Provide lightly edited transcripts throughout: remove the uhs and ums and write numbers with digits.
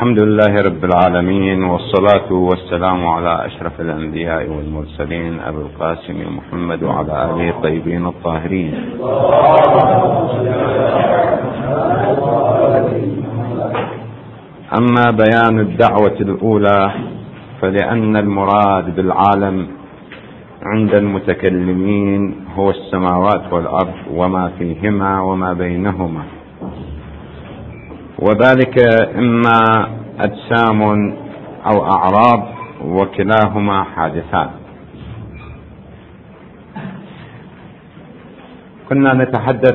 الحمد لله رب العالمين، والصلاة والسلام على أشرف الأنبياء والمرسلين أبي القاسم محمد وعلى آله الطيبين الطاهرين. أما بيان الدعوة الأولى فلأن المراد بالعالم عند المتكلمين هو السماوات والأرض وما فيهما وما بينهما، وذلك إما أجسام أو أعراض، وكلاهما حادثان. كنا نتحدث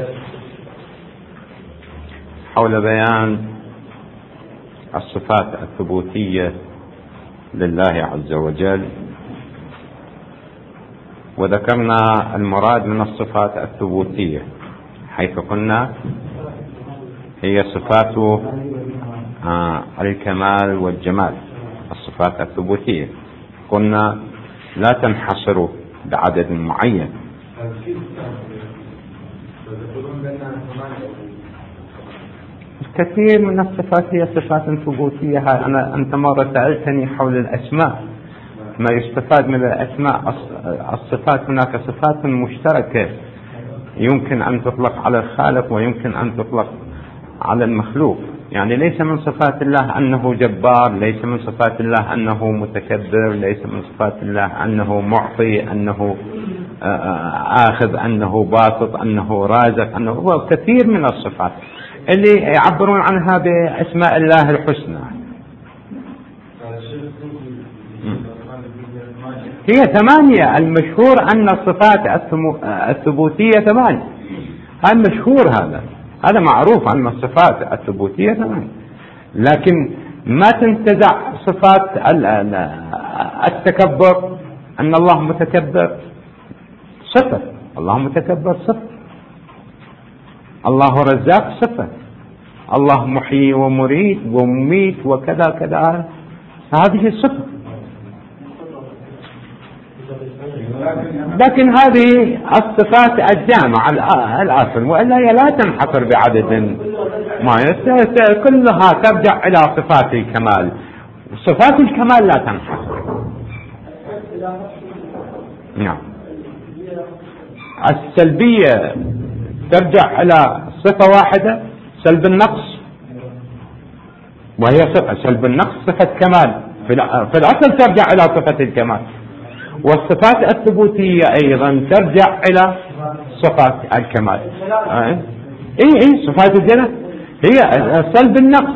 حول بيان الصفات الثبوتية لله عز وجل، وذكرنا المراد من الصفات الثبوتية حيث قلنا هي صفات الكمال والجمال، الصفات الثبوتية قلنا لا تنحصر بعدد معين. كثير من الصفات هي صفات ثبوتية. أنت مرة سألتني حول الأسماء، ما يستفاد من الأسماء. الصفات هناك صفات مشتركة يمكن أن تطلق على الخالق ويمكن أن تطلق على المخلوق. يعني ليس من صفات الله أنه جبار، ليس من صفات الله أنه متكبر، ليس من صفات الله أنه معطي، أنه آخذ، أنه باسط، أنه رازق، أنه كثير من الصفات اللي يعبرون عنها بأسماء الله الحسنى. هي 8. المشهور أن الصفات الثبوتية 8. هذا مشهور، هذا معروف أن الصفات الثبوتية 8. لكن ما تنتزع صفات التكبر، أن الله متكبر صفة، الله متكبر صفة، الله رزاق صفة، الله محيي ومريد ومميت وكذا كذا، هذه صفة. لكن هذه الصفات الجامعة الأصل، وإلا هي لا تنحصر بعدد ما كلها ترجع إلى صفات الكمال. صفات الكمال لا تنحصر. نعم. السلبية ترجع إلى صفة واحدة، سلب النقص، وهي صفة سلب النقص صفة كمال في الأصل ترجع إلى صفة الكمال. والصفات الثبوتية أيضا ترجع إلى صفات الكمال. صفات الجنة هي سلب النقص،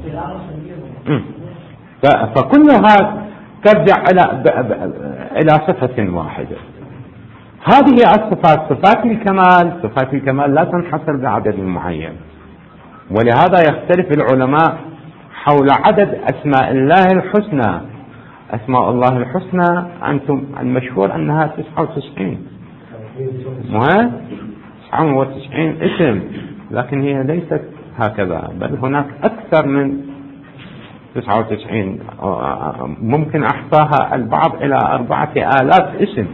فكلها ترجع إلى صفة واحدة. هذه الصفات صفات الكمال. صفات الكمال لا تنحصر بعدد معين، ولهذا يختلف العلماء حول عدد أسماء الله الحسنى. أسماء الله الحسنى أنتم المشهور أنها 99، 99 اسم، لكن هي ليست هكذا، بل هناك أكثر من 99. ممكن أحصاها البعض إلى 4000 اسم،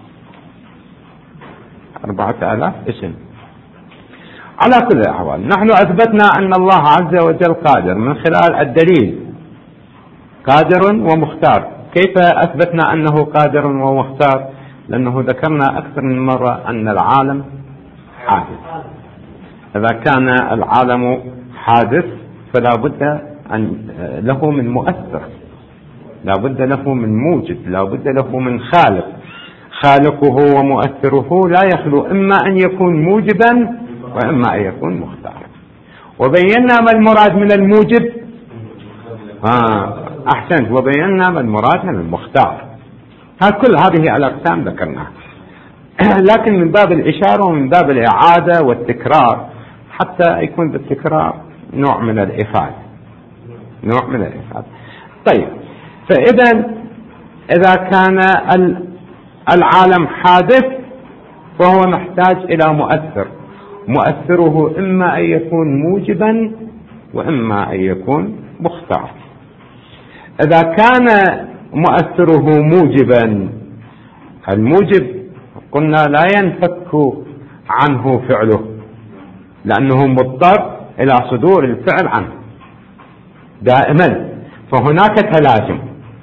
4000 اسم. على كل الأحوال نحن أثبتنا أن الله عز وجل قادر من خلال الدليل، قادر ومختار. كيف أثبتنا أنه قادر ومختار؟ لأنه ذكرنا أكثر من مرة أن العالم حادث. إذا كان العالم حادث فلا بد أن له من مؤثر، لا بد له من موجد، لا بد له من خالق. خالقه ومؤثره لا يخلو إما أن يكون موجبا وإما أن يكون مختار. وبينا ما المراد من الموجب، أحسنت، وبينا ما المراد من المختار. كل هذه الأقسام ذكرناها، لكن من باب الإشارة ومن باب الإعادة والتكرار، حتى يكون بالتكرار نوع من الإفادة، نوع من الإفادة. طيب، إذا كان العالم حادث فهو محتاج إلى مؤثر. مؤثره إما أن يكون موجبا وإما أن يكون مختار. إذا كان مؤثره موجبا، الموجب قلنا لا ينفك عنه فعله، لأنه مضطر إلى صدور الفعل عنه. دائما. فهناك تلازم،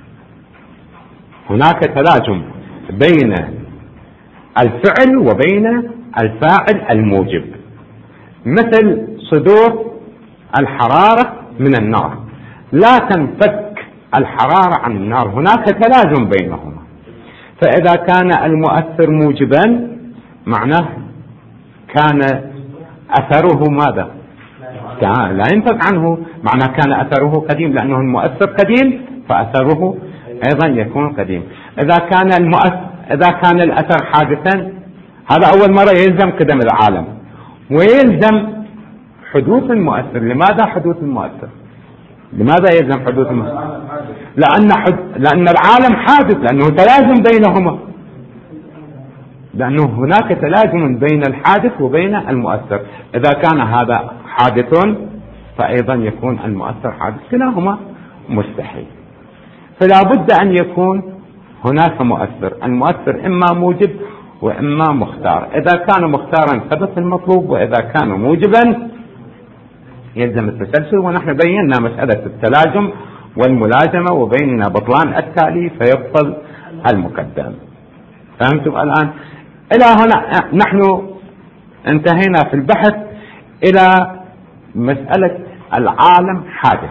هناك تلازم بين الفعل وبين الفاعل الموجب، مثل صدور الحرارة من النار، لا تنفك الحرارة عن النار، هناك تلازم بينهما. فإذا كان المؤثر موجبا معناه كان أثره ماذا؟ لا ينفك عنه، معناه كان أثره قديم، لأنه المؤثر قديم فأثره أيضا يكون قديم. إذا كان الأثر حادثا، هذا أول مرة يلزم قدم العالم ويلزم حدوث المؤثر. لماذا حدوث المؤثر؟ لماذا يلزم حدوث المؤثر؟ لأن العالم حادث، لأنه تلازم بينهما، لأنه هناك تلازم بين الحادث وبين المؤثر. إذا كان هذا حادث فأيضا يكون المؤثر حادث، كلاهما مستحيل. فلا بد أن يكون هناك مؤثر، المؤثر إما موجب وإما مختار. إذا كان مختارا ثبت المطلوب، وإذا كان موجبا يلزم التسلسل. ونحن بينا مسألة التلازم والملازمة، وبيننا بطلان التالي فيبطل المقدم. فهمتم الآن؟ إلى هنا نحن انتهينا في البحث إلى مسألة العالم حادث،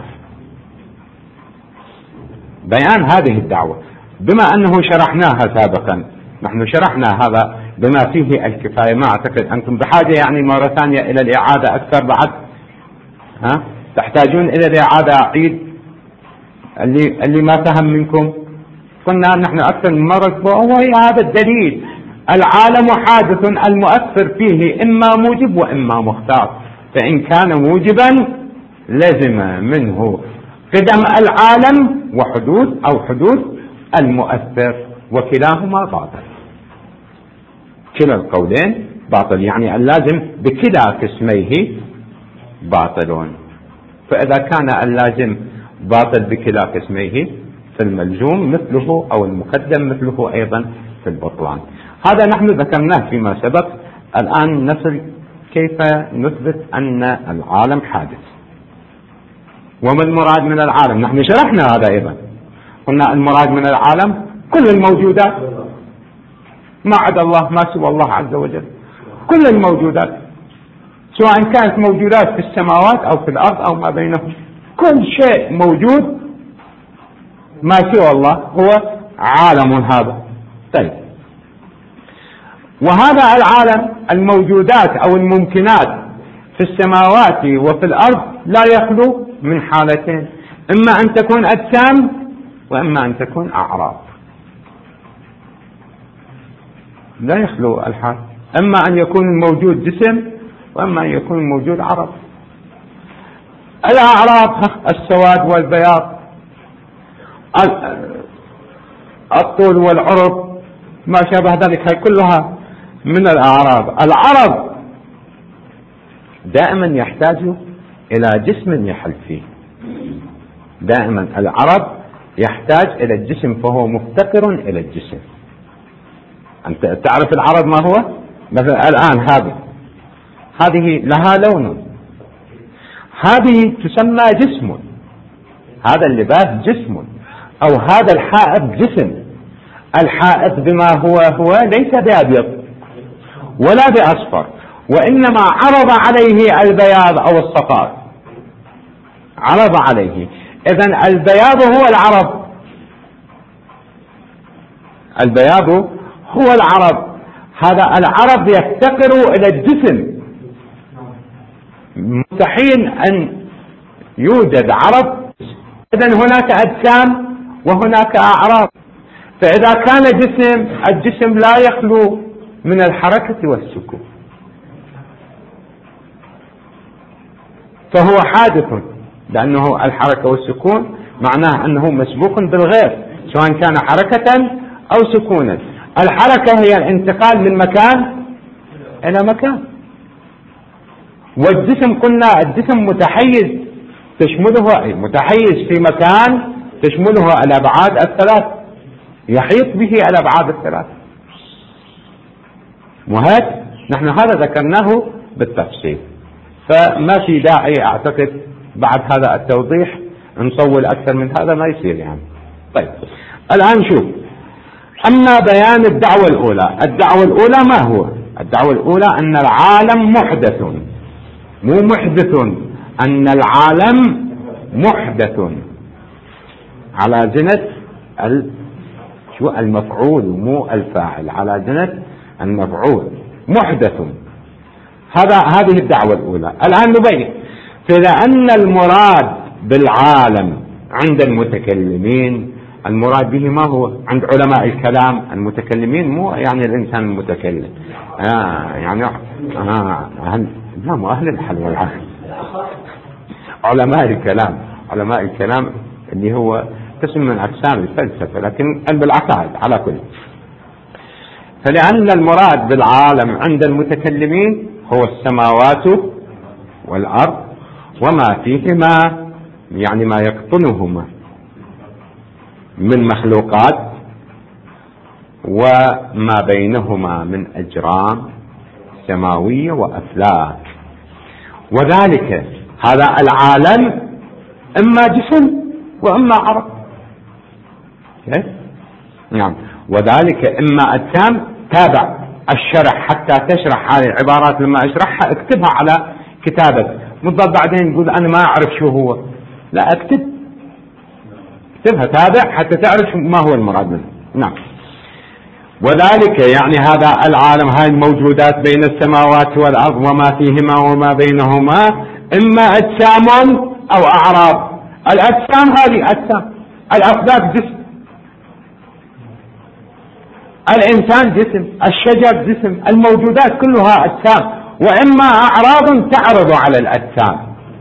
بيان هذه الدعوة. بما أنه شرحناها سابقا، نحن شرحنا هذا بما فيه الكفاية، ما أعتقد أنتم بحاجة يعني مرة ثانية إلى الإعادة أكثر بعد، تحتاجون إلى الإعادة. أعيد اللي ما فهم منكم. قلنا نحن أكثر من مرة، وهو هذا الدليل: العالم حادث المؤثر فيه إما موجب وإما مختار، فإن كان موجبا لزم منه قدم العالم حدوث المؤثر، وكلاهما باطل. كلا القولين باطل، يعني اللازم بكلا قسميه باطل. فإذا كان اللازم باطل بكلا قسميه فالملزوم مثله أو المقدم مثله أيضا في البطلان. هذا نحن ذكرناه فيما سبق. الآن نصل كيف نثبت أن العالم حادث. وما المراد من العالم؟ نحن شرحنا هذا أيضا، قلنا المراد من العالم كل الموجودات ما عدا الله، ما سوى الله عز وجل، كل الموجودات، سواء كانت موجودات في السماوات أو في الأرض أو ما بينهم، كل شيء موجود ما سوى الله هو عالم هذا. طيب، وهذا العالم الموجودات أو الممكنات في السماوات وفي الأرض لا يخلو من حالتين: إما أن تكون أجسام وإما أن تكون أعراض. لا يخلو الحال، إما أن يكون الموجود جسم وإما أن يكون الموجود عرض. الأعراض السواد والبياض، الطول والعرض، ما شابه ذلك، هي كلها من الأعراض. العرض دائما يحتاج إلى جسم يحل فيه، دائما العرض يحتاج إلى الجسم، فهو مفتقر إلى الجسم. أنت تعرف العرض ما هو؟ مثلا الآن هذه لها لون، هذه تسمى جسم، هذا اللباس جسم، أو هذا الحائط جسم. الحائط بما هو ليس بأبيض ولا بأصفر، وإنما عرض عليه البياض أو الصفار، عرض عليه. إذن البياض هو العرض، البياض هو العرض. هذا العرض يفتقر إلى الجسم، مستحيل أن يوجد عرض. إذن هناك أجسام وهناك أعراض. فإذا كان جسم، الجسم لا يخلو من الحركة والسكون، فهو حادث، لأنه الحركة والسكون معناه أنه مسبوق بالغير، سواء كان حركة أو سكونا. الحركة هي الانتقال من مكان إلى مكان، والجسم قلنا الجسم متحيز، تشمله متحيز في مكان تشمله الأبعاد الثلاث، يحيط به الأبعاد الثلاث. وهذا نحن هذا ذكرناه بالتفصيل، فما في داعي أعتقد بعد هذا التوضيح نطول أكثر من هذا ما يصير يعني. طيب الآن شوف، أما بيان الدعوة الأولى. الدعوة الأولى ما هو؟ الدعوة الأولى أن العالم محدث، مو محدث، أن العالم محدث على جنة المفعول مو الفاعل، على جنة المفعول، محدث. هذه الدعوة الأولى. الآن نبين، فلأن المراد بالعالم عند المتكلمين، المراد به ما هو؟ عند علماء الكلام المتكلمين، مو يعني الإنسان المتكلم، يعني لا، مو أهل الحل والعقل، علماء الكلام. علماء الكلام اللي هو قسم من أقسام الفلسفة، لكن بالعقائد على كل. فلأن المراد بالعالم عند المتكلمين هو السماوات والأرض وما فيهما، يعني ما يقطنهما من مخلوقات، وما بينهما من أجرام سماوية وأفلاك. وذلك هذا العالم إما جسم وإما عرض. نعم. وذلك إما أجسام. تابع الشرح حتى تشرح هذه العبارات، لما أشرحها اكتبها على كتابك، مضى بعدين يقول أنا ما أعرف شو هو. لا، اكتبها، تابع حتى تعرف ما هو المراد منه. نعم. وذلك يعني هذا العالم، هاي الموجودات بين السماوات والأرض وما فيهما وما بينهما، إما أجسام أو أعراض. الأجسام هذه أجسام، الأفلاك جسم، الإنسان جسم، الشجر جسم، الموجودات كلها أجسام. وإما أعراض تعرض على الأجسام،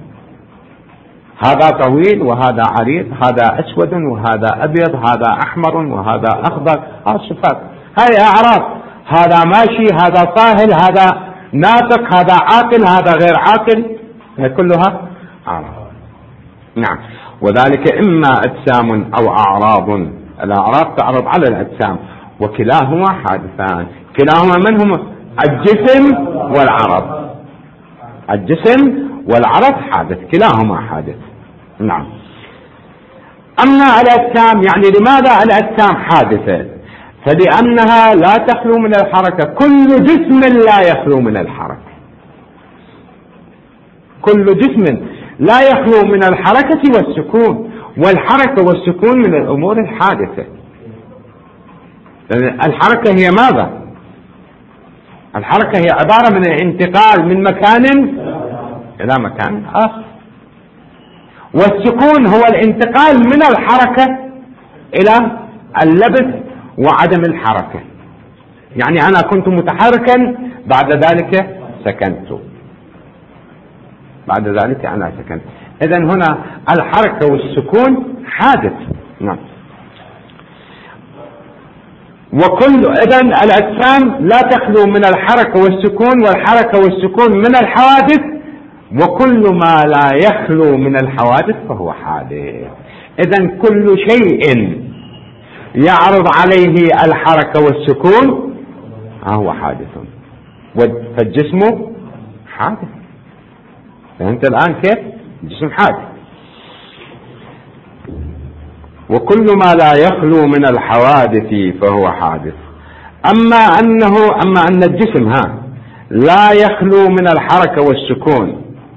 هذا طويل وهذا عريض، هذا أسود وهذا أبيض، هذا أحمر وهذا أخضر، هذه الصفات، هذه أعراض. هذا ماشي، هذا صاهل، هذا ناطق، هذا عاقل، هذا غير عاقل، كلها أعراض. نعم. وذلك إما أجسام أو أعراض. الأعراض تعرض على الأجسام، وكلاهما حادثان. كلاهما من هما؟ الجسم والعرض. الجسم والعرض حادث، كلاهما حادث. نعم. أما الأجسام، يعني لماذا الأجسام حادثة؟ فلأنها لا تخلو من الحركة. كل جسم لا يخلو من الحركة، كل جسم لا يخلو من الحركة والسكون. والحركة والسكون من الأمور الحادثة. الحركة هي ماذا؟ الحركة هي عبارة من الانتقال من مكان إلى مكان آخر، والسكون هو الانتقال من الحركة إلى اللبث وعدم الحركة. يعني أنا كنت متحركا، بعد ذلك سكنت، بعد ذلك أنا سكنت. إذن هنا الحركة والسكون حادث. نعم. إذن الأجسام لا تخلو من الحركة والسكون، والحركة والسكون من الحوادث، وكل ما لا يخلو من الحوادث فهو حادث. إذن كل شيء يعرض عليه الحركة والسكون هو حادث، فالجسم حادث. فهمت الآن كيف؟ الجسم حادث. وكل ما لا يخلو من الحوادث فهو حادث. أما أن الجسم لا يخلو من الحركة والسكون،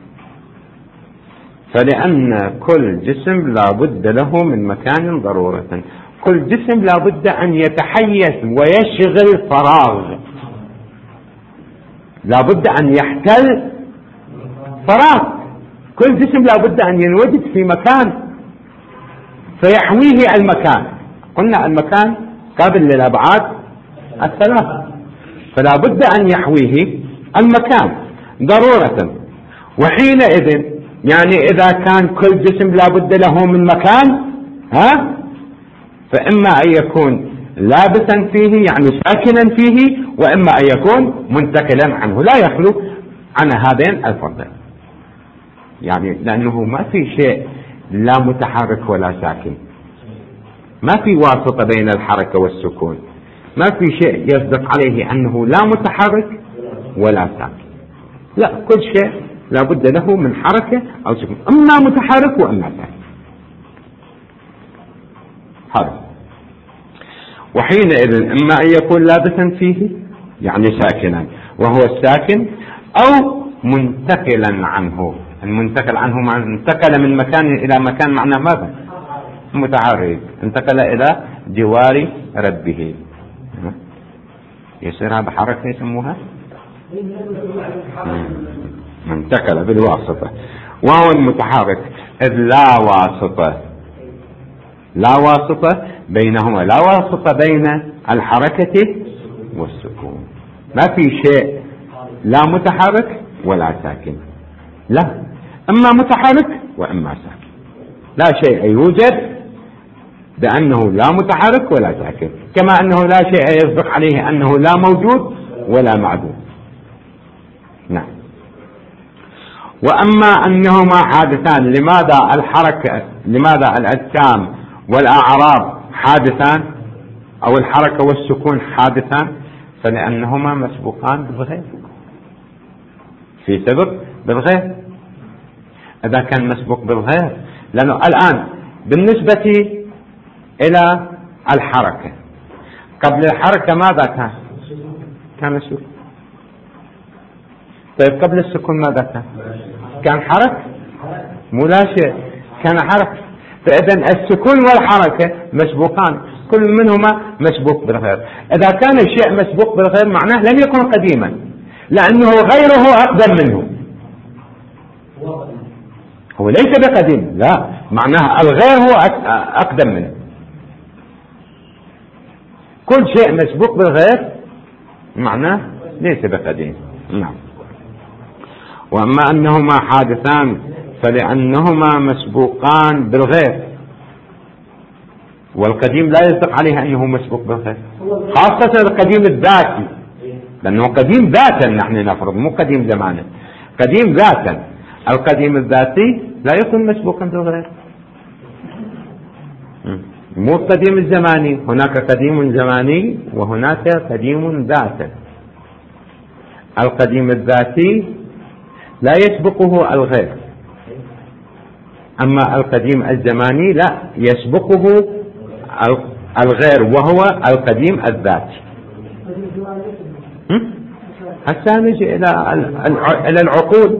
فلأن كل جسم لا بد له من مكان ضرورة. كل جسم لا بد أن يتحيز ويشغل فراغ، لا بد أن يحتل فراغ. كل جسم لا بد أن ينوجد في مكان فيحويه المكان. قلنا المكان قابل للأبعاد الثلاثة، فلا بد أن يحويه المكان ضرورة. وحينئذ يعني إذا كان كل جسم لا بد له من مكان، فإما أن يكون لابسا فيه يعني ساكنا فيه، وإما أن يكون منتقلا عنه، لا يخلو عن هذين الفرضين. يعني لأنه ما في شيء لا متحرك ولا ساكن، ما في واسطة بين الحركة والسكون، ما في شيء يصدق عليه أنه لا متحرك ولا ساكن. لا، كل شيء لا بد له من حركة أو سكون، إما متحرك وإما ساكن. حرف. وحينئذ إما أن يكون لابسا فيه يعني ساكنا وهو الساكن، أو منتقلا عنه. المنتقل عنه انتقل من مكان إلى مكان، معناه ماذا؟ متحرك، انتقل إلى جوار ربه، يصير هذا حركة يسموها انتقل بالواسطة، وهو المتحرك إذ لا واسطة، لا واسطة بينهما، لا واسطة بين الحركة والسكون. ما في شيء لا متحرك ولا ساكن، لا، إما متحرك وإما ساكن، لا شيء يوجد بأنه لا متحرك ولا ساكن، كما أنه لا شيء يصدق عليه أنه لا موجود ولا معدوم. نعم. وأما أنهما حادثان، لماذا الحركة، لماذا الأجسام والأعراض حادثان أو الحركة والسكون حادثان؟ فلأنهما مسبوقان بالغير، في سبب بالغير. إذا كان مسبوق بالغير، لأنه الآن بالنسبة إلى الحركة، قبل الحركة ماذا كان؟ كان سكون. طيب قبل السكون ماذا كان؟ كان حركة، مو لا شيء، كان حركة. فإذا السكون والحركة مسبوقان، كل منهما مسبوق بالغير. إذا كان الشيء مسبوق بالغير معناه لم يكن قديما، لأنه غيره أقدم منه. هو ليس بقديم، لا، معناه الغير هو أقدم منه. كل شيء مسبوق بالغير معناه ليس بقديم. نعم. وأما أنهما حادثان فلأنهما مسبوقان بالغير، والقديم لا يصدق عليه أنه مسبوق بالغير، خاصة القديم الذاتي، لأنه قديم ذاتا، نحن نفرض مو قديم زمانا، قديم ذاتا. القديم الذاتي لا يكون مسبوقا بالغير، مو القديم الزماني، هناك قديم زماني وهناك قديم ذاتا. القديم الذاتي لا يسبقه الغير، أما القديم الزماني لا يسبقه الغير، وهو القديم الذاتي. حتى نجي إلى العقول،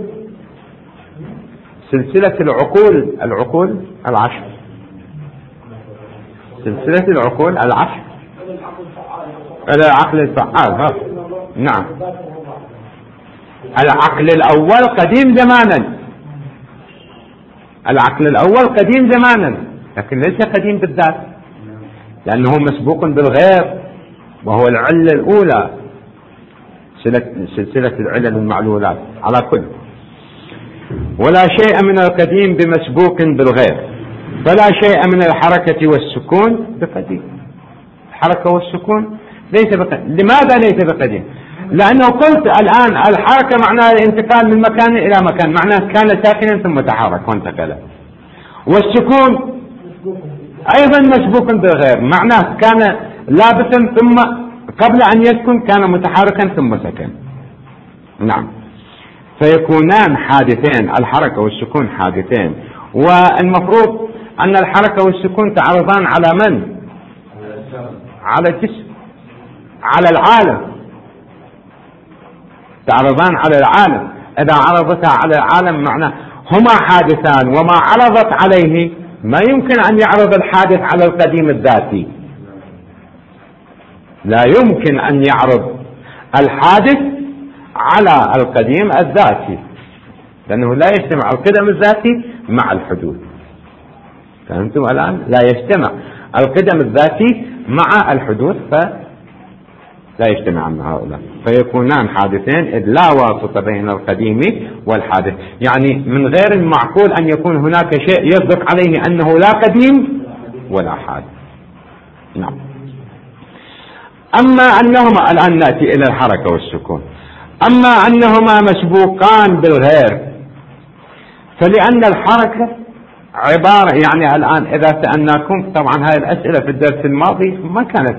سلسلة العقول العشر، سلسلة العقول العشر، العقل الفعال. نعم. العقل الأول قديم زمانا، العقل الأول قديم زمانا، لكن ليس قديم بالذات، لأنه مسبوق بالغير، وهو العلة الأولى، سلسلة العلل المعلولات على كل. ولا شيء من القديم بمسبوق بالغير، فلا شيء من الحركة والسكون بقديم. الحركة والسكون ليس بقديم. لماذا ليس بقديم؟ لأنه قلت الآن الحركة معناها الانتقال من مكان إلى مكان، معناه كان ساكنا ثم تحرك وانتقل. والسكون أيضا مسبوق بالغير، معناه كان لابسا ثم قبل أن يسكن كان متحركا ثم سكن. نعم. فيكونان حادثين، الحركة والسكون حادثين. والمفروض أن الحركة والسكون تعرضان على من؟ على الجسم، على العالم، تعرضان على العالم. إذا عرضتا على العالم معناه هما حادثان، وما عرضت عليه ما يمكن أن يعرض الحادث على القديم الذاتي، لا يمكن أن يعرض الحادث على القديم الذاتي، لأنه لا يجتمع القدم الذاتي مع الحدوث. فهمتم الآن؟ لا يجتمع القدم الذاتي مع الحدوث، فلا يجتمع مع هؤلاء، فيكونان حادثين إذ لا واسطة بين القديم والحادث. يعني من غير المعقول أن يكون هناك شيء يصدق عليه أنه لا قديم ولا حادث. نعم. أما أنهما، الآن نأتي إلى الحركة والسكون، أما أنهما مسبوقان بالغير فلأن الحركة عبارة، يعني الآن إذا سألناكم، طبعا هاي الأسئلة في الدرس الماضي ما كانت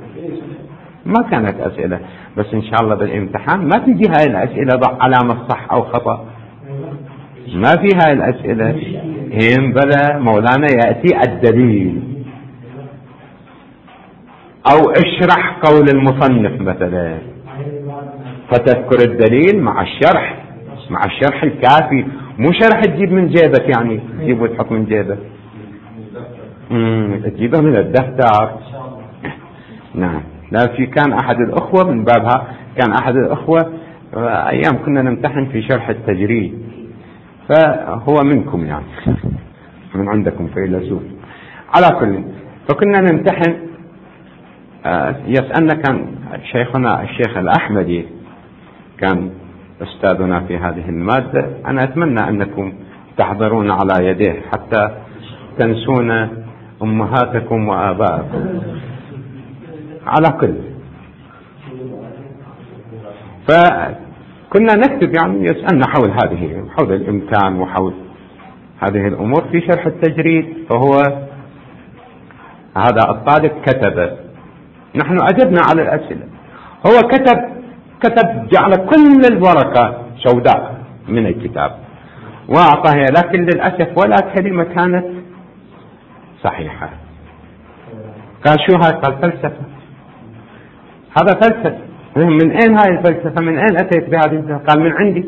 أسئلة، بس إن شاء الله بالامتحان ما تجي هاي الأسئلة ضع علامة صح أو خطأ، ما في هاي الأسئلة. هم بلا مولانا يأتي الدليل، أو اشرح قول المصنف مثلا، فتذكر الدليل مع الشرح الكافي، مو شرح تجيب من جيبك، يعني تجيب وتحط من جيبك، تجيبه من الدفتر. نعم. لا، كان أحد الأخوة من بابها، كان أحد الأخوة أيام كنا نمتحن في شرح التجريد، فهو منكم يعني من عندكم فيلسوف على كل، فكنا نمتحن، يسألنا، كان شيخنا الشيخ الأحمدي كان أستاذنا في هذه المادة. أنا أتمنى أنكم تحضرون على يديه حتى تنسون أمهاتكم وآباءكم على كل. فكنا نكتب، يعني يسألنا حول الإمكان وحول هذه الأمور في شرح التجريد. فهو هذا الطالب كتب، نحن أجبنا على الأسئلة، هو كتب جعل كل الورقة سوداء من الكتاب وأعطاها، لكن للأسف ولا كلمة كانت صحيحة. قال شو هاي؟ قال فلسفة. هذا فلسفة. من أين هاي الفلسفة؟ من أين أتيت بهذه؟ قال من عندي.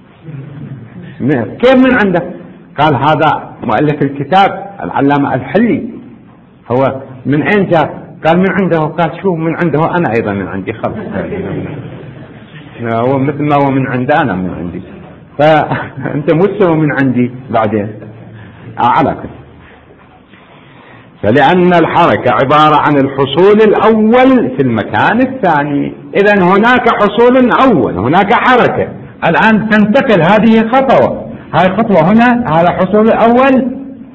كيف من عندك؟ قال هذا مؤلف الكتاب العلامة الحلي، هو من أين جاء؟ قال من عنده. قال شو من عنده؟ أنا أيضا من عندي. خلص، هو مثل ما هو من عند أنا من عندي، فأنت مستوى من عندي بعدين على كده. فلأن الحركة عبارة عن الحصول الأول في المكان الثاني، إذن هناك حصول أول، هناك حركة، الآن تنتقل، هذه خطوة، هذه خطوة هنا، هذا حصول الأول،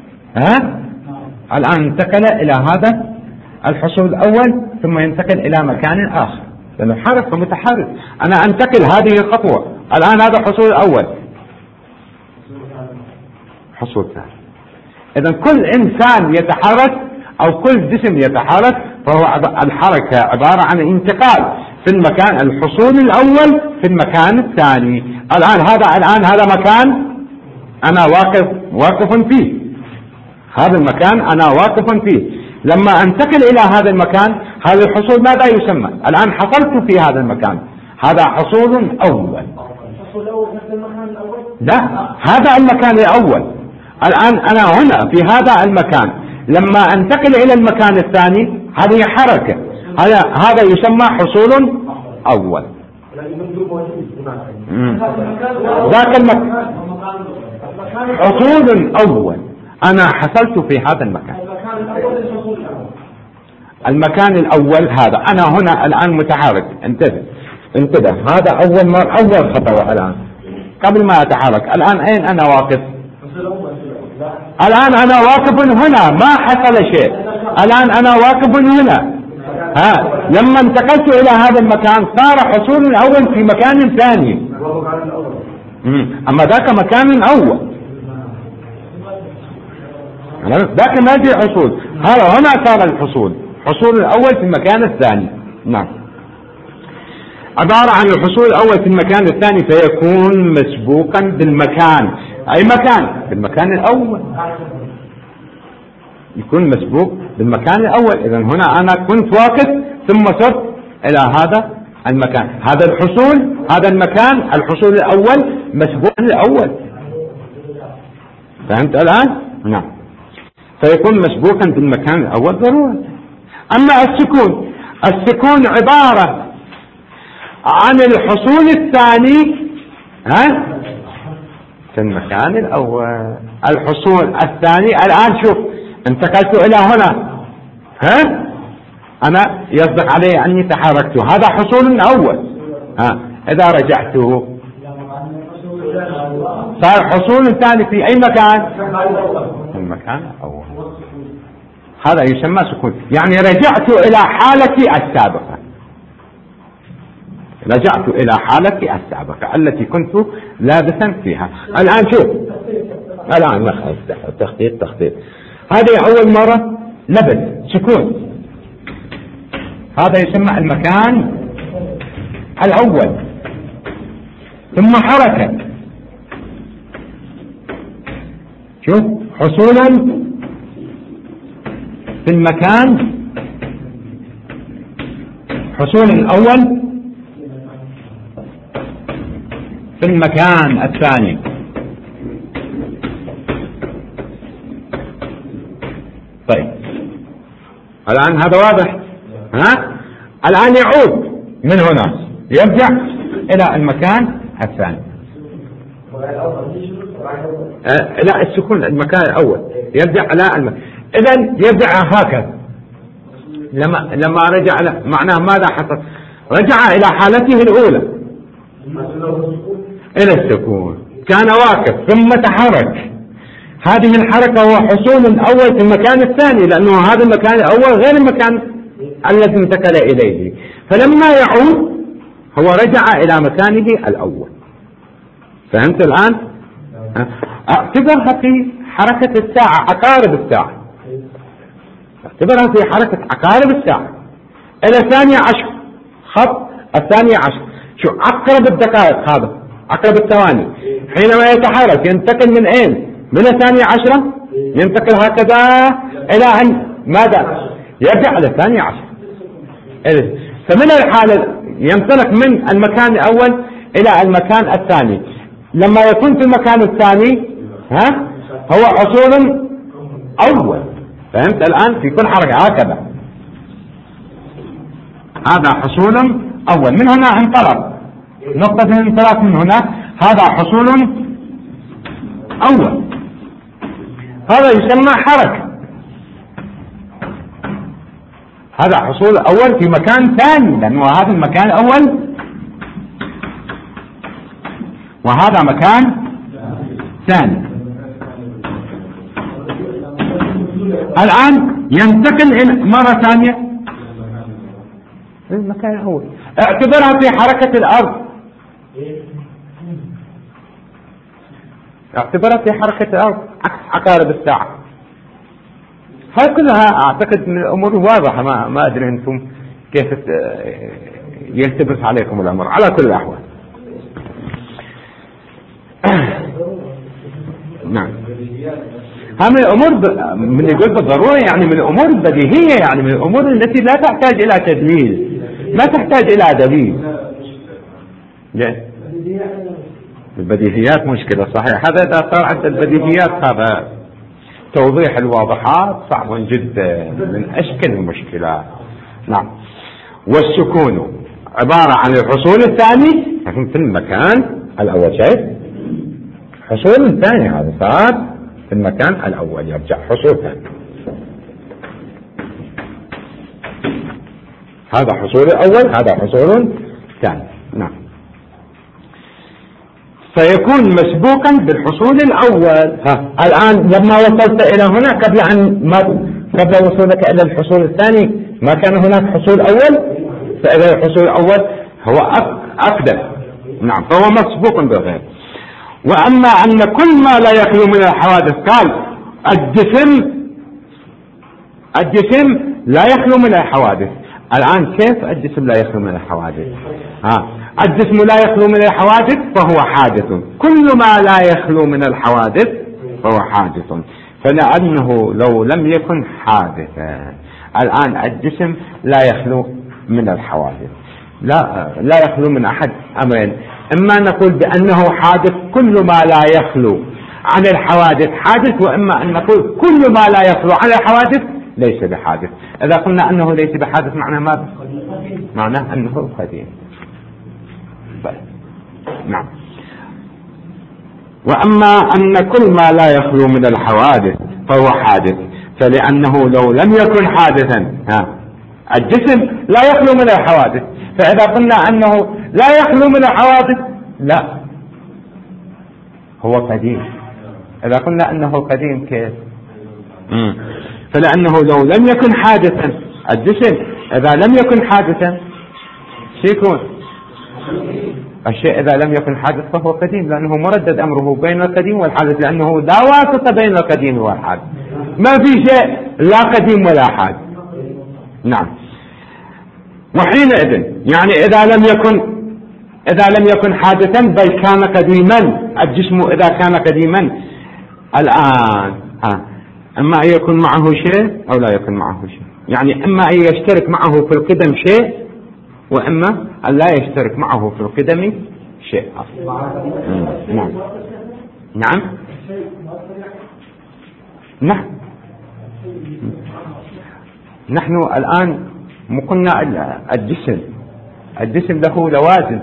الآن انتقل إلى هذا الحصول الأول، ثم ينتقل إلى مكان آخر، لأنه حركة متحرك. أنا أنتقل، هذه خطوة، الآن هذا حصول الأول، حصول ثاني. إذا كل إنسان يتحرك أو كل جسم يتحرك، فهو الحركة عبارة عن انتقال في المكان، الحصول الأول في المكان الثاني. الآن هذا مكان أنا واقف فيه، هذا المكان أنا واقف فيه. لما أنتقل إلى هذا المكان، هذا الحصول ماذا يسمى؟ الآن حصلت في هذا المكان، هذا حصول أول. لا، هذا المكان الأول. الآن أنا هنا في هذا المكان، لما أنتقل إلى المكان الثاني، هذه حركة، هذا يسمى حصول أول. ذاك المكان حصول أول، أنا حصلت في هذا المكان. المكان الأول هذا، أنا هنا الآن متحرك، انتبه، هذا أول خطوة. الآن قبل ما أتحرك، الآن أين أنا واقف؟ الآن أنا واقف هنا، ما حصل شيء، الآن أنا واقف هنا. لما انتقلت إلى هذا المكان صار حصول الأول في مكان ثاني، أما ذاك مكان أول، ذاك ما في حصول، هنا صار الحصول الأول في المكان الثاني. نعم، عبارة عن الحصول الأول في المكان الثاني، فيكون مسبوقا بالمكان، أي مكان في المكان الأول يكون مسبوق بالمكان الأول. إذن هنا أنا كنت واقف، ثم صرت إلى هذا المكان، هذا الحصول، هذا المكان، الحصول الأول مسبوق الأول. فهمت الآن؟ نعم، فيكون مسبوقا بالمكان الأول ضروري. أما السكون عبارة عن الحصول الثاني في المكان الأول، الحصول الثاني. الآن شوف، انتقلت إلى هنا، أنا يصدق علي أني تحركت، هذا حصول أول. إذا رجعت صار حصول ثاني في أي مكان؟ في المكان الأول. هذا يسمى سكون، يعني رجعت إلى حالتي السابقة، رجعت إلى حالتي السابقة التي كنت لابسا فيها. الآن شوف، الآن تخطيط، هذه أول مرة لبس سكون، هذا يسمى المكان الأول، ثم حركة، شوف، حصولا في المكان حصول الأول في المكان الثاني. طيب الآن هذا واضح، ها؟ الآن يعود من هنا يرجع إلى المكان الثاني. لا، السكون المكان الأول يرجع إلى المكان. إذن يرجع هكذا. لما رجع معناه ماذا حصل؟ رجع إلى حالته الأولى إلى السكون، كان واقف ثم تحرك. هذه الحركة هو حصول الأول في المكان الثاني، لأنه هذا المكان الأول غير المكان الذي انتقل إليه. فلما يعود هو رجع إلى مكانه الأول. فهمت الآن؟ اعتبرها في حركة الساعة، عقارب الساعة. اعتبرها في حركة عقارب الساعة إلى 12 خط 12. شو عقرب الدقائق هذا، عقرب الثواني. حينما يتحرك ينتقل من أين؟ من 12 ينتقل هكذا إلى أن ماذا؟ يرجع إلى 12. فمن الحالة ينطلق من المكان الأول إلى المكان الثاني. لما يكون في المكان الثاني هو حصول أول. فهمت الآن؟ في كل حركة هكذا، هذا حصول أول. من هنا انطلق، نقطة الانطلاق من هنا، هذا حصول أول. هذا يسمى حركة. هذا حصول أول في مكان ثاني، لأنه هذا المكان الأول وهذا مكان ثاني. الآن ينتقل مرة ثانية المكان الأول. اعتبرها في حركة الأرض، اعتبرها في حركة الأرض عكس عقارب الساعة. هاي كلها أعتقد من الأمور واضحة، ما أدري أنتم كيف يلتبس عليكم الأمر. على كل الأحوال نعم، ها من الأمور من يقول بالضرورة يعني من الأمور البديهية، يعني من الأمور التي لا تحتاج إلى تدليل، ما تحتاج إلى دليل. البديهيات مشكلة صحيح. هذا إذا صار عند البديهيات هذا توضيح الواضحات صعب جدا، من أشكل المشكلات. نعم. والسكون عبارة عن الحصول الثاني في المكان الأول. شيء حصول ثاني، هذا صار في المكان الأول يرجع حصول ثاني. هذا حصول الأول، هذا حصول ثاني. نعم. فيكون مسبوقا بالحصول الأول. الآن لما وصلت إلى هنا قبل وصولك إلى الحصول الثاني ما كان هناك حصول أول، فإذا الحصول الأول هو أقدم. نعم، فهو مسبوق بالغير. وأما أن كل ما لا يخلو من الحوادث، قال الجسم لا يخلو من الحوادث. الآن كيف الجسم لا يخلو من الحوادث؟ الجسم لا يخلو من الحوادث فهو حادث. كل ما لا يخلو من الحوادث فهو حادث. فلأنه لو لم يكن حادثا، الآن الجسم لا يخلو من الحوادث، لا يخلو من أحد أمرين. إما نقول بأنه حادث كل ما لا يخلو عن الحوادث حادث، وإما أن نقول كل ما لا يخلو عن الحوادث ليس بحادث. إذا قلنا أنه ليس بحادث معناه ماذا؟ معناه أنه قديم. نعم. وأما أن كل ما لا يخلو من الحوادث فهو حادث، فلأنه لو لم يكن حادثا الجسم لا يخلو من الحوادث. فإذا قلنا أنه لا يخلو من الحوادث، لا، هو قديم. إذا قلنا أنه قديم كيف؟ فلأنه لو لم يكن حادثا الجسم، إذا لم يكن حادثا سيكون الشيء إذا لم يكن حادث فهو قديم، لأنه مردد أمره بين القديم والحادث، لأنه لا واسطة بين القديم والحادث. ما في شيء لا قديم ولا حادث. نعم. وحينئذ يعني إذا لم يكن حادثا بل كان قديما، الجسم إذا كان قديما الآن إما أن يكون معه شيء أو لا يكون معه شيء. يعني إما أن يشترك معه في القدم شيء وإما أن لا يشترك معه في القدم شيء آخر. نعم نعم نعم. نحن الآن قلنا الجسم له لوازم،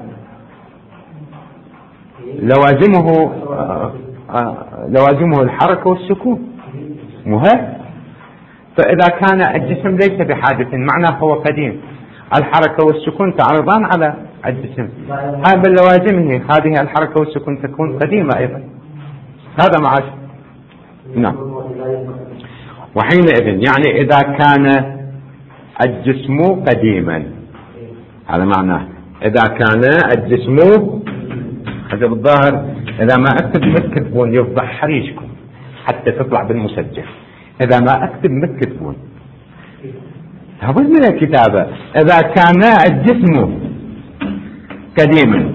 لوازمه الحركة والسكون مهم. فإذا كان الجسم ليس بحادث معناه هو قديم، الحركة والسكون تعرضان على الجسم، هذا لوازمه هذه الحركة والسكون تكون قديمة أيضا، هذا معاش. نعم. وحينئذ يعني إذا كان الجسم قديما، هذا معناه إذا كان الجسم، هذا بالظاهر إذا ما أكتب متكتبون يفضح حريشكم حتى تطلع بالمسجل، إذا ما أكتب متكتبون هذا من الكتابة. إذا كان الجسم قديما،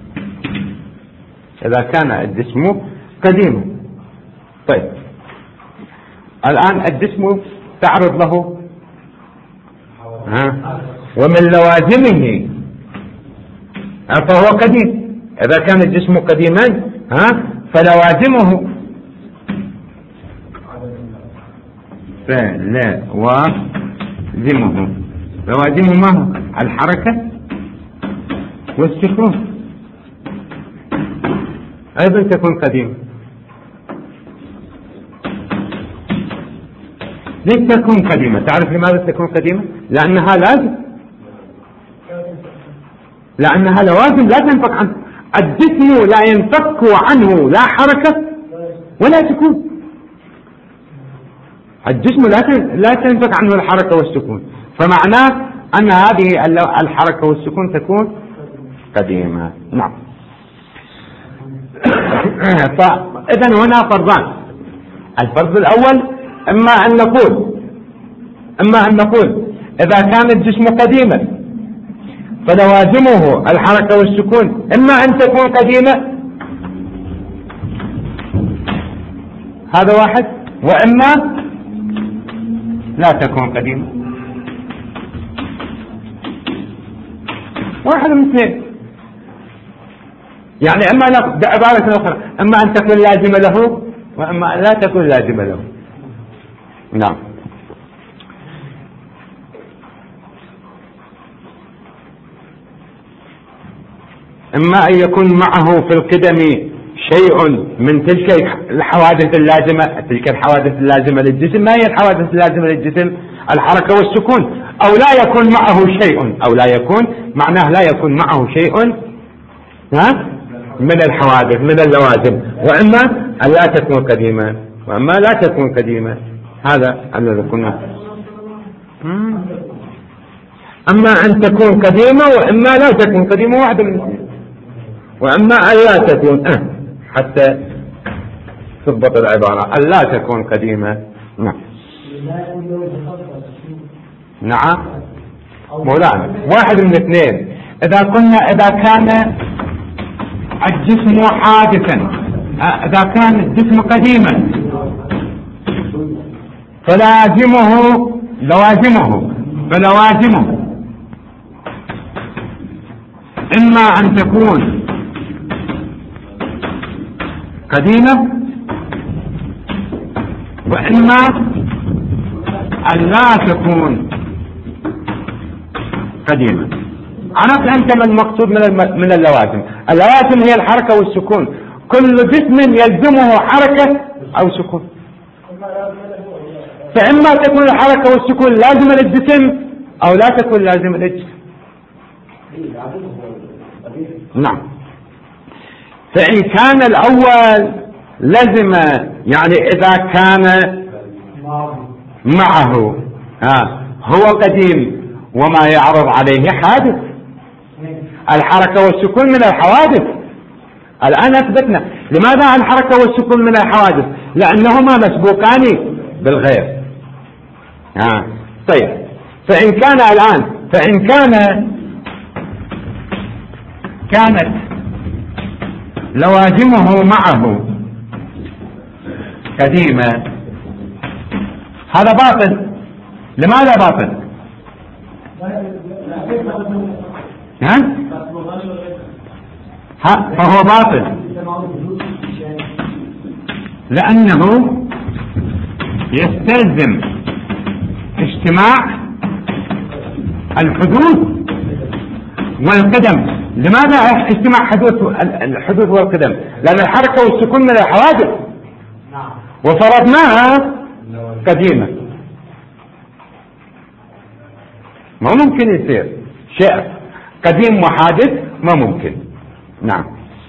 إذا كان الجسم قديما. طيب الآن الجسم تعرض له ومن لوازمه فهو قديم. إذا كان الجسم قديما فلوازمه لوازمه ما هو؟ الحركة والسكون أيضا تكون قديمة. ليش تكون قديمة؟ تعرف لماذا تكون قديمة؟ لأنها لازم، لأنها لوازم لا تنفك عنه. الجسم لا ينفك عنه لا حركة ولا سكون، الجسم لا تنفك عنه الحركة والسكون، فمعناه أن هذه الحركة والسكون تكون قديمة. نعم. فإذن هنا فرضان. الفرض الأول إما أن نقول إذا كان الجسم قديما فلوازمه الحركة والسكون إما أن تكون قديمة، هذا واحد، وإما لا تكون قديمة، واحد من اثنين. يعني إما بعبارة أخرى إما أن تكون لازمة له وإما أن لا تكون لازمة له. نعم. إما أن يكون معه في القدم شيء من تلك الحوادث اللازمة، تلك الحوادث اللازمة للجسم. ما هي الحوادث اللازمة للجسم؟ الحركة والسكون. أو لا يكون معه شيء، أو لا يكون معناه لا يكون معه شيء من الحوادث من اللوازم، وإما أن لا تكون قديمة وإما لا تكون قديمة. هذا الذي قلنا. أما أن تكون قديمة وإما لا تكون قديمة، واحدة من الاثنين، وإما أن لا تكون حتى تضبط العبارة أن لا تكون قديمة. نعم. نعم مولانا، واحد من الاثنين. إذا قلنا إذا كان الجسم حادثا، إذا كان الجسم قديما فلوازمه إما أن تكون قديمة وإما أن لا تكون قديمة. عرفت أنت ما المقصود من اللوازم؟ اللوازم هي الحركة والسكون، كل جسم يلزمه حركة أو سكون، فإما تكون الحركة والسكون لازمة للجسم أو لا تكون لازمة للجسم. نعم. فإن كان الأول لازم، يعني إذا كان معه هو قديم وما يعرض عليه حادث، الحركة والسكون من الحوادث. الآن أثبتنا لماذا الحركة والسكون من الحوادث؟ لأنهما مسبوقان بالغير. طيب، فإن كانت لوازمه معه قديمة، هذا باطل. لماذا باطل؟ فهو باطل لأنه يستلزم اجتماع الحدوث والقدم. لماذا اجتماع الحدوث والقدم؟ لأن الحركة والسكون من الحوادث وفرضناها قديمة، ما ممكن يصير شيء قديم وحادث، ما ممكن. نعم.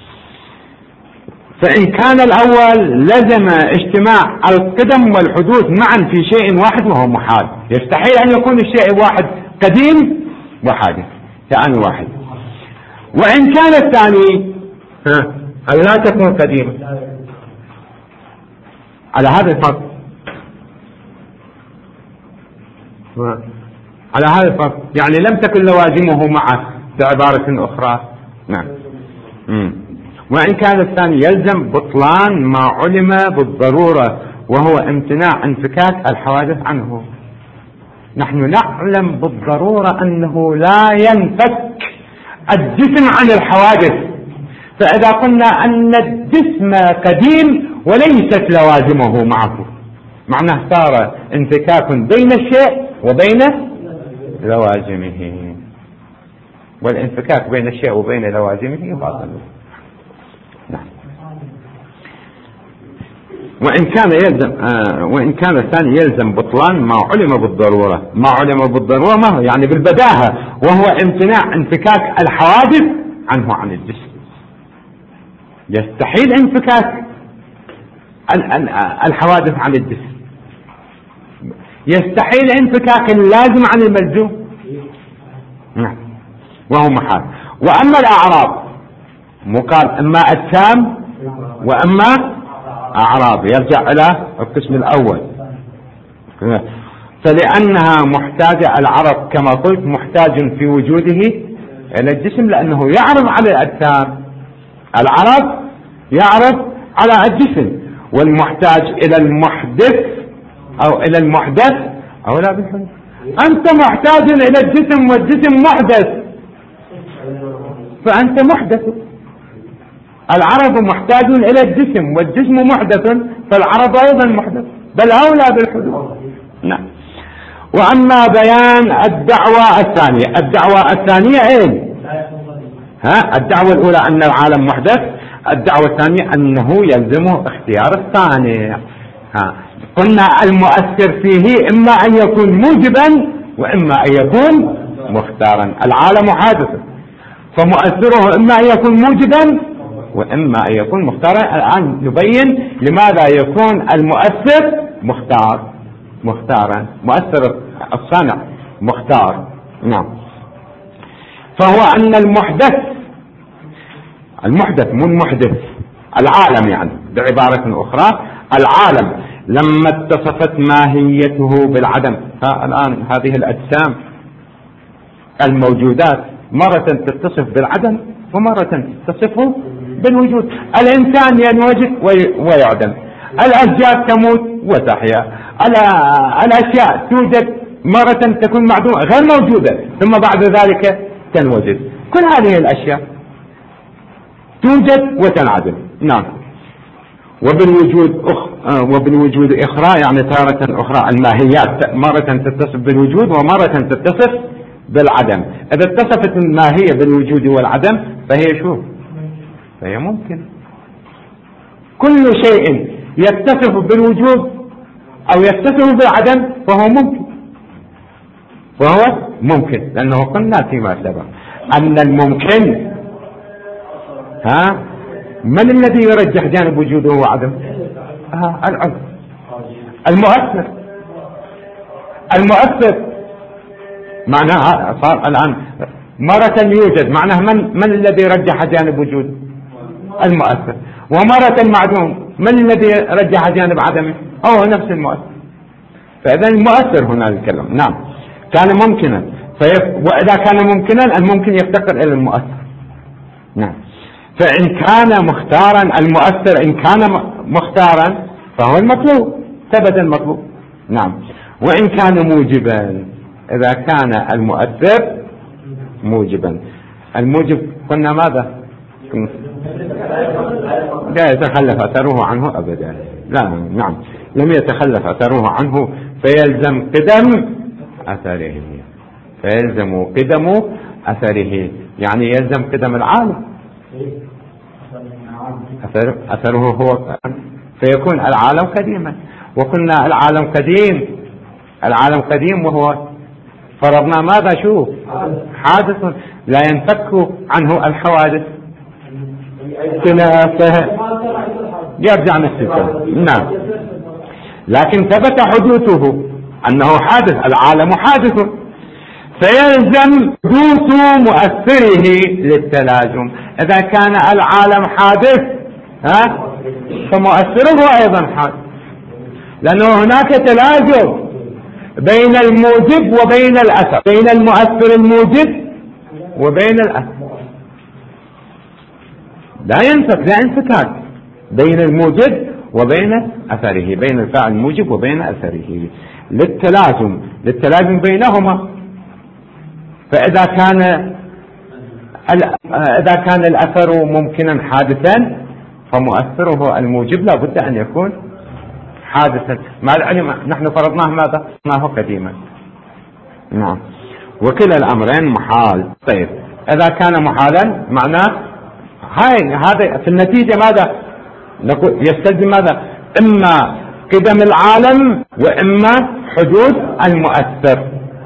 فإن كان الأول لزم اجتماع القدم والحدوث معا في شيء واحد وهو محال، يستحيل أن يكون الشيء واحد قديم وحادث يعني واحد. وإن كان الثاني أن لا تكون قديمة على هذا الفرق، على هذا الفرق يعني لم تكن لوازمه معه بعبارة أخرى. نعم. وإن كان الثاني يلزم بطلان ما علم بالضرورة وهو امتناع انفكاك الحوادث عنه. نحن نعلم بالضرورة أنه لا ينفك الجسم عن الحوادث، فإذا قلنا أن الجسم قديم وليست لوازمه معه، معناه صار انفكاك بين الشيء وبين لوازمه، والانفكاك بين الشيء وبين لوازمه باطل. نعم. وإن كان الثاني يلزم بطلان ما علم بالضرورة. ما علم بالضرورة ما هو؟ يعني بالبداهة، وهو امتناع انفكاك الحوادث عنه عن الجسم. يستحيل انفكاك الحوادث عن الجسم، يستحيل انفكاك اللازم عن الملزوم. نعم. وهو محال. وأما الأعراض مقال إما أجسام وإما أعراض، يرجع إلى القسم الأول. فلأنها محتاجة، العرض كما قلت محتاج في وجوده إلى الجسم لأنه يعرض على الأجسام، العرض يعرض على الجسم، والمحتاج إلى المحدث أو إلى المحدث أو لا بالحدث. أنت محتاج إلى الجسم والجسم محدث، فأنت محدث. العرض محتاج إلى الجسم والجسم محدث، فالعرض أيضا محدث، بل أولى بالحدوث. نعم. وأما بيان الدعوة الثانية، الدعوة الثانية إيه؟ الدعوة الأولى أن العالم محدث، الدعوة الثانية أنه يلزمه اختيار الصانع. قلنا المؤثر فيه إما أن يكون موجبا وإما أن يكون مختارا. العالم حادث، فمؤثره إما أن يكون موجبا وإما أن يكون مختارا. الآن نبين لماذا يكون المؤثر مختارا، مؤثر الصانع مختار. نعم. فهو أن المحدث من محدث العالم، يعني بعبارة أخرى العالم لما اتصفت ماهيته بالعدم. الآن هذه الأجسام الموجودات مرة تتصف بالعدم ومرة تتصفه بالوجود. الإنسان ينوجد ويعدم، الأشجار تموت وتحيا، الأشياء توجد مرة تكون معدومة غير موجودة ثم بعد ذلك تنوجد. كل هذه الأشياء توجد وتنعدم. نعم. وبالوجود إخرى، يعني تارة أخرى الماهيات مرة تتصف بالوجود ومرة تتصف بالعدم. إذا اتصفت الماهية بالوجود والعدم فهي ممكن. كل شيء يتصف بالوجود أو يتصف بالعدم فهو ممكن، لأنه قلنا فيما سبق أن الممكن من الذي يرجح جانب وجوده وعدم؟ العلم. المؤثر معناها صار الآن مرة يوجد، معناها من الذي رجح جانب وجوده؟ المؤثر. ومرة معدوم، من الذي رجح جانب عدمه؟ هو نفس المؤثر. فإذا المؤثر هنا الكلام. نعم. كان ممكنا، وإذا كان ممكنا الممكن يفتقر إلى المؤثر. نعم. فإن كان مختارا المؤثر، إن كان مختارا فهو المطلوب، ثبت المطلوب. نعم. وإن كان موجبا، إذا كان المؤثر موجبا الموجب قلنا ماذا؟ لا يتخلف أثره عنه أبدا. لا نعم، لم يتخلف أثره عنه، فيلزم قدم أثره، فيلزم قدم أثره، يعني يلزم قدم العالم، أثره هو، فيكون العالم قديما. وقلنا العالم قديم، العالم قديم، وهو فرضنا ماذا؟ شوف، حادث لا ينفك عنه الحوادث، يرجع نفسه. نعم، لكن ثبت حدوثه أنه حادث، العالم حادث، فيلزم حدوث مؤثره للتلازم. إذا كان العالم حادث فمؤثره أيضا حادث، لأنه هناك تلازم بين الموجب وبين الأثر، بين المؤثر الموجب وبين الأثر، لا انفكاك بين الموجب وبين أثره، بين الفاعل الموجب وبين أثره، للتلازم بينهما. فإذا كان الأثر ممكنا حادثا، فمؤثره الموجب لا بد أن يكون حادثا، مع العلم نحن فرضناه ماذا؟ فرضناه قديما. نعم، وكلا الأمرين محال. طيب، إذا كان محالا معناه هذا في النتيجة ماذا نقول؟ يستلزم ماذا؟ إما قدم العالم وإما حدوث المؤثر،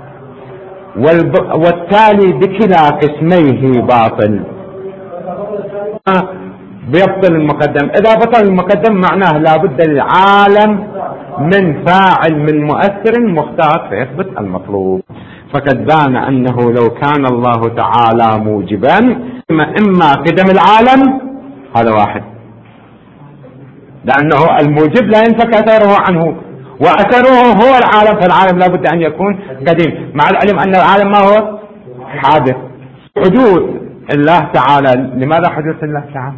والتالي بكلا قسميه باطل. بيبطل المقدم. إذا بطل المقدم معناه لابد للعالم من فاعل من مؤثر مختار فيثبت المطلوب. فقد بان أنه لو كان الله تعالى موجبا إما قدم العالم، هذا واحد، لأنه الموجب لا ينفك أثره عنه، وأثره هو العالم، فالعالم لا بد أن يكون قديم، مع العلم أن العالم ما هو؟ حادث. حدوث الله تعالى، لماذا حدوث الله تعالى؟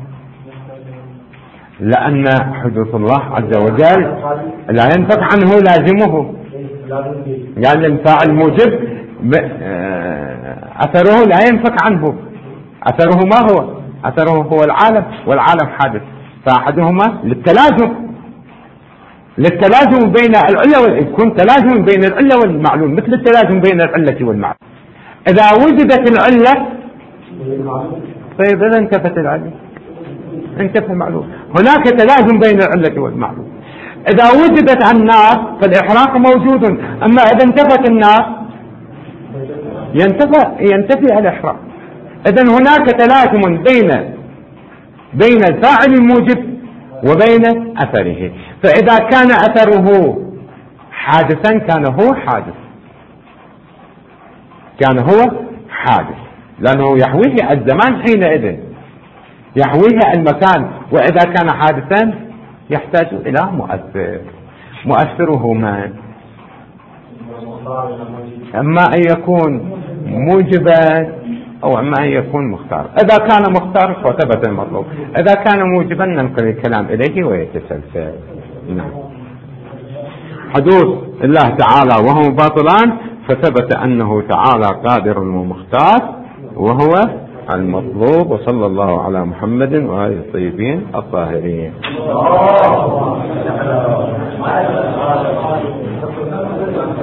لأن حدوث الله عز وجل لا ينفك عنه لازمه، يعني الفاعل موجب أثره لا ينفك عنه، أثره ما هو؟ أثره هو العالم، والعالم حادث، فأحدهما للتلازم بين العلة يكون تلازم بين العلة والمعلوم، مثل التلازم بين العلة والمعلوم. إذا وجدت العلة طيب إذا انتفت العلة انتفى المعلوم. هناك تلازم بين العلة والمعلوم. إذا وجدت النار فالإحراق موجود، أما إذا انتفت النار ينتفي الإحراق. إذن هناك تلازم بين الفاعل الموجب وبين أثره. فإذا كان أثره حادثا كان هو حادث، لأنه يحويه الزمان حينئذ، يحويه المكان. وإذا كان حادثا يحتاج إلى مؤثر، مؤثره من؟ أما أن يكون موجبا أو أما أن يكون مختار. إذا كان مختار فثبت المطلوب، إذا كان موجبا ننقل الكلام إليه ويتسلسل. نعم. حدوث الله تعالى وهو باطلان، فثبت أنه تعالى قادر ومختار وهو المطلوب. وصلى الله على محمد وآله الطيبين الطاهرين.